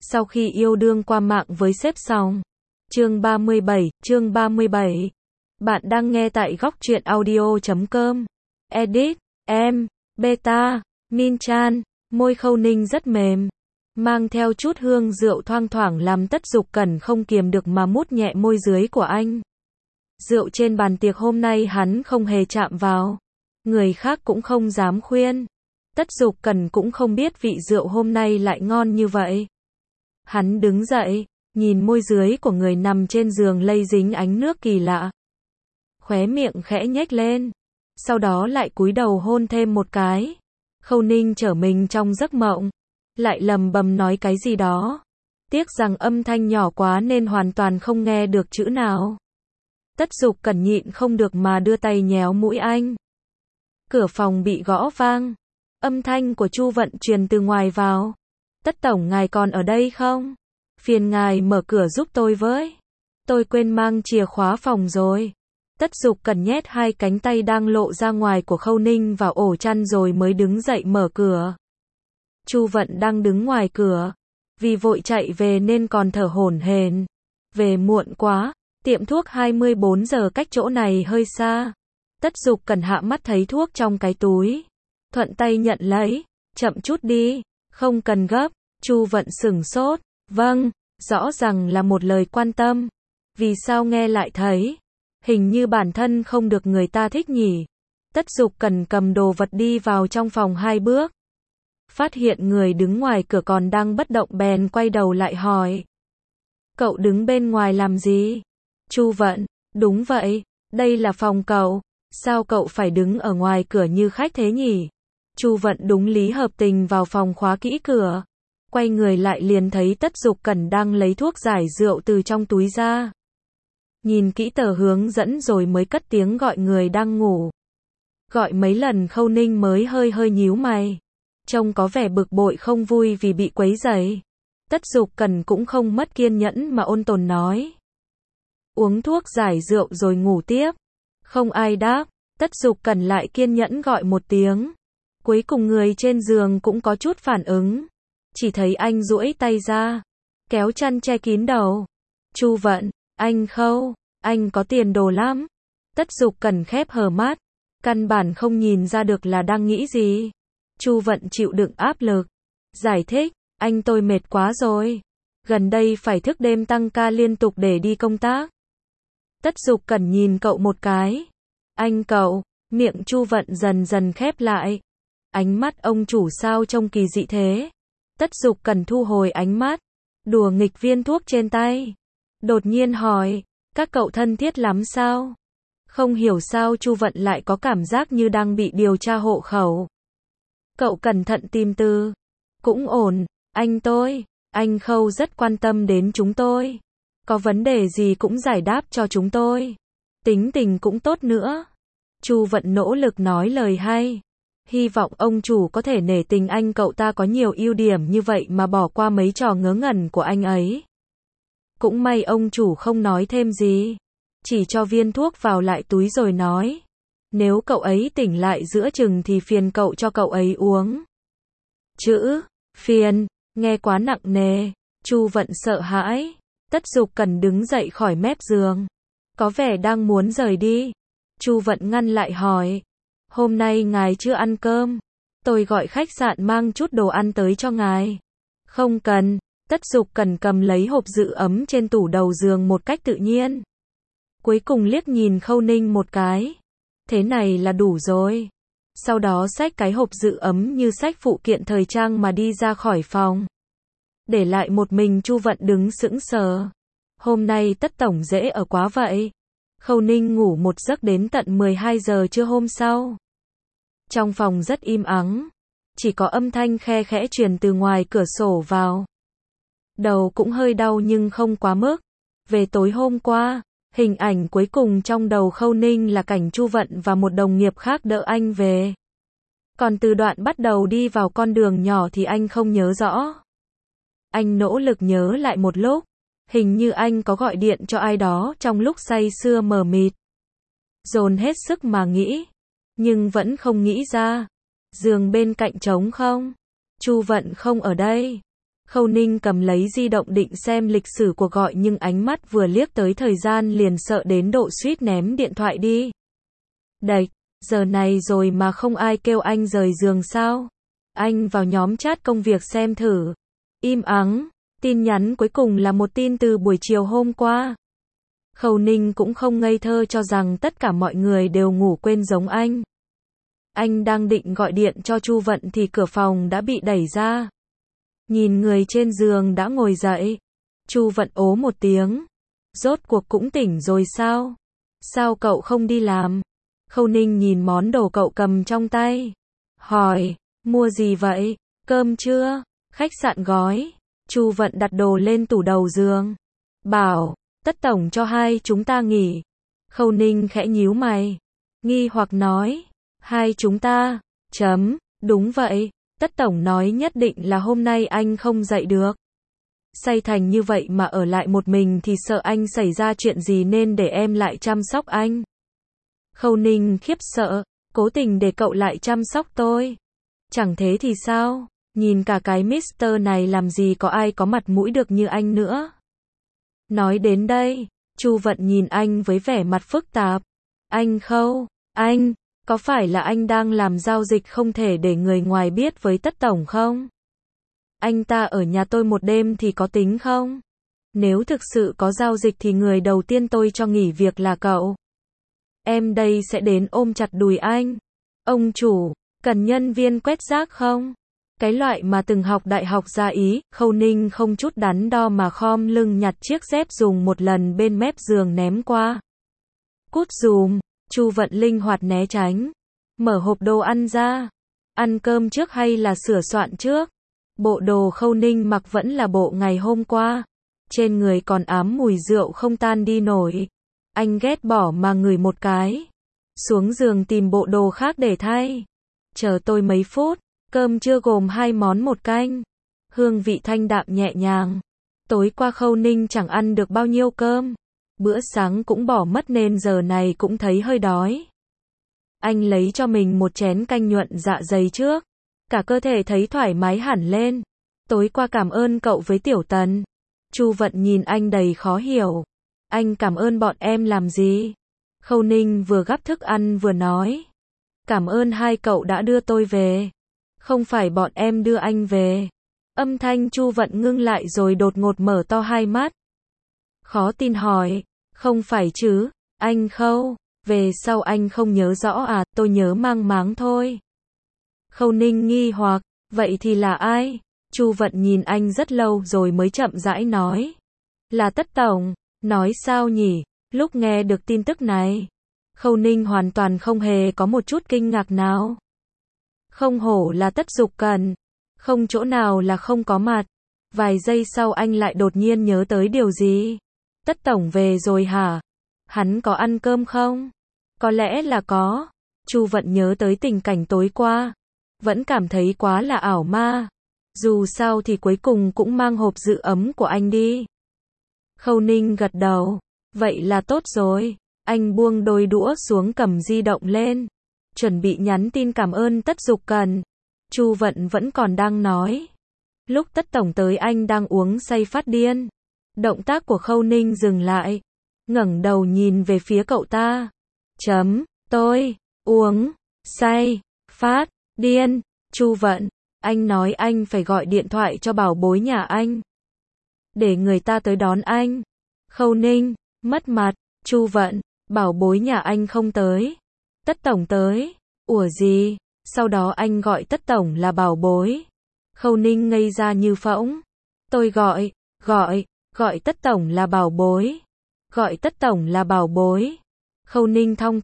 Sau khi yêu đương qua mạng với sếp xong. Chương 37. Bạn đang nghe tại góc truyện audio.com. Edit, em, Beta, Min-chan, môi Khâu Ninh rất mềm, mang theo chút hương rượu thoang thoảng làm Tất Dục Cẩn không kiềm được mà mút nhẹ môi dưới của anh. Rượu trên bàn tiệc hôm nay hắn không hề chạm vào. Người khác cũng không dám khuyên. Tất Dục Cẩn cũng không biết vị rượu hôm nay lại ngon như vậy. Hắn đứng dậy, nhìn môi dưới của người nằm trên giường lây dính ánh nước kỳ lạ. Khóe miệng khẽ nhếch lên, sau đó lại cúi đầu hôn thêm một cái. Khâu Ninh trở mình trong giấc mộng, lại lầm bầm nói cái gì đó. Tiếc rằng âm thanh nhỏ quá nên hoàn toàn không nghe được chữ nào. Tất Dục Cẩn nhịn không được mà đưa tay nhéo mũi anh. Cửa phòng bị gõ vang. Âm thanh của Chu Vận truyền từ ngoài vào. Tất tổng ngài còn ở đây không? Phiền ngài mở cửa giúp tôi với. Tôi quên mang chìa khóa phòng rồi. Tất Dục Cẩn nhét hai cánh tay đang lộ ra ngoài của Khâu Ninh vào ổ chăn rồi mới đứng dậy mở cửa. Chu Vận đang đứng ngoài cửa. Vì vội chạy về nên còn thở hổn hển. Về muộn quá, tiệm thuốc 24 giờ cách chỗ này hơi xa. Tất Dục Cẩn hạ mắt thấy thuốc trong cái túi. Thuận tay nhận lấy. Chậm chút đi, không cần gấp. Chu Vận sửng sốt. Vâng, rõ ràng là một lời quan tâm. Vì sao nghe lại thấy hình như bản thân không được người ta thích nhỉ? Tất Dục Cẩn cầm đồ vật đi vào trong phòng 2 bước. Phát hiện người đứng ngoài cửa còn đang bất động bèn quay đầu lại hỏi. Cậu đứng bên ngoài làm gì? Chu Vận, đúng vậy, đây là phòng cậu. Sao cậu phải đứng ở ngoài cửa như khách thế nhỉ? Chu Vận đúng lý hợp tình vào phòng khóa kỹ cửa. Quay người lại liền thấy Tất Dục Cẩn đang lấy thuốc giải rượu từ trong túi ra. Nhìn kỹ tờ hướng dẫn rồi mới cất tiếng gọi người đang ngủ. Gọi mấy lần Khâu Ninh mới hơi nhíu mày. Trông có vẻ bực bội không vui vì bị quấy rầy. Tất Dục Cẩn cũng không mất kiên nhẫn mà ôn tồn nói. Uống thuốc giải rượu rồi ngủ tiếp. Không ai đáp. Tất Dục Cẩn lại kiên nhẫn gọi một tiếng. Cuối cùng người trên giường cũng có chút phản ứng. Chỉ thấy anh duỗi tay ra, kéo chăn che kín đầu. Chu Vận, anh Khâu, anh có tiền đồ lắm. Tất Dục Cẩn khép hờ mắt, căn bản không nhìn ra được là đang nghĩ gì. Chu Vận chịu đựng áp lực, giải thích, anh tôi mệt quá rồi. Gần đây phải thức đêm tăng ca liên tục để đi công tác. Tất Dục Cẩn nhìn cậu một cái. Anh cậu, miệng Chu Vận dần dần khép lại. Ánh mắt ông chủ sao trông kỳ dị thế? Tất Dục Cẩn thu hồi ánh mắt, đùa nghịch viên thuốc trên tay. Đột nhiên hỏi, các cậu thân thiết lắm sao? Không hiểu sao Chu Vận lại có cảm giác như đang bị điều tra hộ khẩu. Cậu cẩn thận tìm từ. Cũng ổn, anh Khâu rất quan tâm đến chúng tôi. Có vấn đề gì cũng giải đáp cho chúng tôi. Tính tình cũng tốt nữa. Chu Vận nỗ lực nói lời hay. Hy vọng ông chủ có thể nể tình anh cậu ta có nhiều ưu điểm như vậy mà bỏ qua mấy trò ngớ ngẩn của anh ấy. Cũng may ông chủ không nói thêm gì. Chỉ cho viên thuốc vào lại túi rồi nói. Nếu cậu ấy tỉnh lại giữa chừng thì phiền cậu cho cậu ấy uống. Chữ, phiền, nghe quá nặng nề. Chu Vận sợ hãi. Tất Dục Cẩn đứng dậy khỏi mép giường. Có vẻ đang muốn rời đi. Chu Vận ngăn lại hỏi. Hôm nay ngài chưa ăn cơm. Tôi gọi khách sạn mang chút đồ ăn tới cho ngài. Không cần. Tất Dục Cẩn cầm lấy hộp giữ ấm trên tủ đầu giường một cách tự nhiên. Cuối cùng liếc nhìn Khâu Ninh một cái. Thế này là đủ rồi. Sau đó xách cái hộp giữ ấm như xách phụ kiện thời trang mà đi ra khỏi phòng. Để lại một mình Chu Vận đứng sững sờ. Hôm nay Tất tổng dễ ở quá vậy. Khâu Ninh ngủ một giấc đến tận 12 giờ trưa hôm sau. Trong phòng rất im ắng. Chỉ có âm thanh khe khẽ truyền từ ngoài cửa sổ vào. Đầu cũng hơi đau nhưng không quá mức. Về tối hôm qua, hình ảnh cuối cùng trong đầu Khâu Ninh là cảnh Chu Vận và một đồng nghiệp khác đỡ anh về. Còn từ đoạn bắt đầu đi vào con đường nhỏ thì anh không nhớ rõ. Anh nỗ lực nhớ lại một lúc. Hình như anh có gọi điện cho ai đó trong lúc say sưa mờ mịt. Dồn hết sức mà nghĩ. Nhưng vẫn không nghĩ ra. Giường bên cạnh trống không? Chu Vận không ở đây. Khâu Ninh cầm lấy di động định xem lịch sử cuộc gọi nhưng ánh mắt vừa liếc tới thời gian liền sợ đến độ suýt ném điện thoại đi. Đệch, giờ này rồi mà không ai kêu anh rời giường sao? Anh vào nhóm chat công việc xem thử. Im ắng, tin nhắn cuối cùng là một tin từ buổi chiều hôm qua. Khâu Ninh cũng không ngây thơ cho rằng tất cả mọi người đều ngủ quên giống anh. Anh đang định gọi điện cho Chu Vận thì cửa phòng đã bị đẩy ra. Nhìn người trên giường đã ngồi dậy. Chu Vận ố một tiếng. Rốt cuộc cũng tỉnh rồi sao? Sao cậu không đi làm? Khâu Ninh nhìn món đồ cậu cầm trong tay. Hỏi, mua gì vậy? Cơm chưa? Khách sạn gói. Chu Vận đặt đồ lên tủ đầu giường. Bảo, Tất tổng cho hai chúng ta nghỉ. Khâu Ninh khẽ nhíu mày. Nghi hoặc nói. Hai chúng ta. Đúng vậy. Tất tổng nói nhất định là hôm nay anh không dậy được. Say thành như vậy mà ở lại một mình thì sợ anh xảy ra chuyện gì nên để em lại chăm sóc anh. Khâu Ninh khiếp sợ. Cố tình để cậu lại chăm sóc tôi. Chẳng thế thì sao? Nhìn cả cái Mister này làm gì có ai có mặt mũi được như anh nữa. Nói đến đây, Chu Vận nhìn anh với vẻ mặt phức tạp. Anh Khâu, anh, có phải là anh đang làm giao dịch không thể để người ngoài biết với Tất tổng không? Anh ta ở nhà tôi một đêm thì có tính không? Nếu thực sự có giao dịch thì người đầu tiên tôi cho nghỉ việc là cậu. Em đây sẽ đến ôm chặt đùi anh. Ông chủ, cần nhân viên quét rác không? Cái loại mà từng học đại học ra Ý. Khâu Ninh không chút đắn đo mà khom lưng nhặt chiếc dép dùng một lần bên mép giường ném qua. Cút dùm. Chu Vận linh hoạt né tránh. Mở hộp đồ ăn ra. Ăn cơm trước hay là sửa soạn trước? Bộ đồ Khâu Ninh mặc vẫn là bộ ngày hôm qua. Trên người còn ám mùi rượu không tan đi nổi. Anh ghét bỏ mà ngửi một cái. Xuống giường tìm bộ đồ khác để thay. Chờ tôi mấy phút. Cơm trưa gồm 2 món 1 canh. Hương vị thanh đạm nhẹ nhàng. Tối qua Khâu Ninh chẳng ăn được bao nhiêu cơm. Bữa sáng cũng bỏ mất nên giờ này cũng thấy hơi đói. Anh lấy cho mình một chén canh nhuận dạ dày trước. Cả cơ thể thấy thoải mái hẳn lên. Tối qua cảm ơn cậu với Tiểu Tần. Chu Vận nhìn anh đầy khó hiểu. Anh cảm ơn bọn em làm gì? Khâu Ninh vừa gắp thức ăn vừa nói. Cảm ơn hai cậu đã đưa tôi về. Không phải bọn em đưa anh về. Âm thanh Chu Vận ngưng lại rồi đột ngột mở to hai mắt. Khó tin hỏi. Không phải chứ, anh Khâu. Về sau anh không nhớ rõ à? Tôi nhớ mang máng thôi. Khâu Ninh nghi hoặc. Vậy thì là ai? Chu Vận nhìn anh rất lâu rồi mới chậm rãi nói. Là Tất tổng. Nói sao nhỉ? Lúc nghe được tin tức này, Khâu Ninh hoàn toàn không hề có một chút kinh ngạc nào. Không hổ là Tất Dục Cần. Không chỗ nào là không có mặt. Vài giây sau anh lại đột nhiên nhớ tới điều gì. Tất tổng về rồi hả? Hắn có ăn cơm không? Có lẽ là có. Chu Vận nhớ tới tình cảnh tối qua. Vẫn cảm thấy quá là ảo ma. Dù sao thì cuối cùng cũng mang hộp giữ ấm của anh đi. Khâu Ninh gật đầu. Vậy là tốt rồi. Anh buông đôi đũa xuống cầm di động lên. Chuẩn bị nhắn tin cảm ơn Tất Dục Cần. Chu Vận vẫn còn đang nói. Lúc Tất tổng tới anh đang uống say phát điên. Động tác của Khâu Ninh dừng lại. Ngẩng đầu nhìn về phía cậu ta. Tôi uống say phát điên. Chu Vận, anh nói anh phải gọi điện thoại cho bảo bối nhà anh. Để người ta tới đón anh. Khâu Ninh, mất mặt. Chu Vận, bảo bối nhà anh không tới. Tất tổng tới. Ủa gì? Sau đó anh gọi Tất tổng là bảo bối. Khâu Ninh ngây ra như phỗng. Tôi gọi Tất tổng là bảo bối. Gọi Tất tổng là bảo bối. Khâu Ninh thong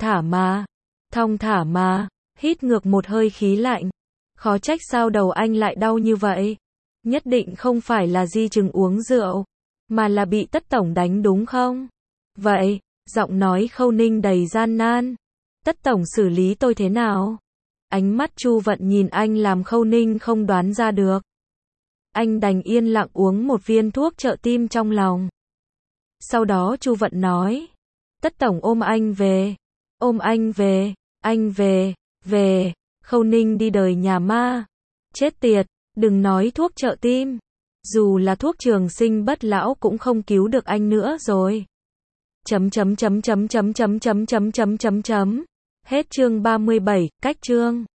thả mà, hít ngược một hơi khí lạnh. Khó trách sao đầu anh lại đau như vậy. Nhất định không phải là di chứng uống rượu, mà là bị Tất tổng đánh đúng không? Vậy, giọng nói Khâu Ninh đầy gian nan. Tất tổng xử lý tôi thế nào? Ánh mắt Chu Vận nhìn anh làm Khâu Ninh không đoán ra được. Anh đành yên lặng uống một viên thuốc trợ tim trong lòng. Sau đó Chu Vận nói. Tất tổng ôm anh về. Ôm anh về. Anh về. Khâu Ninh đi đời nhà ma. Chết tiệt, đừng nói thuốc trợ tim. Dù là thuốc trường sinh bất lão cũng không cứu được anh nữa rồi. Hết chương 37, cách chương.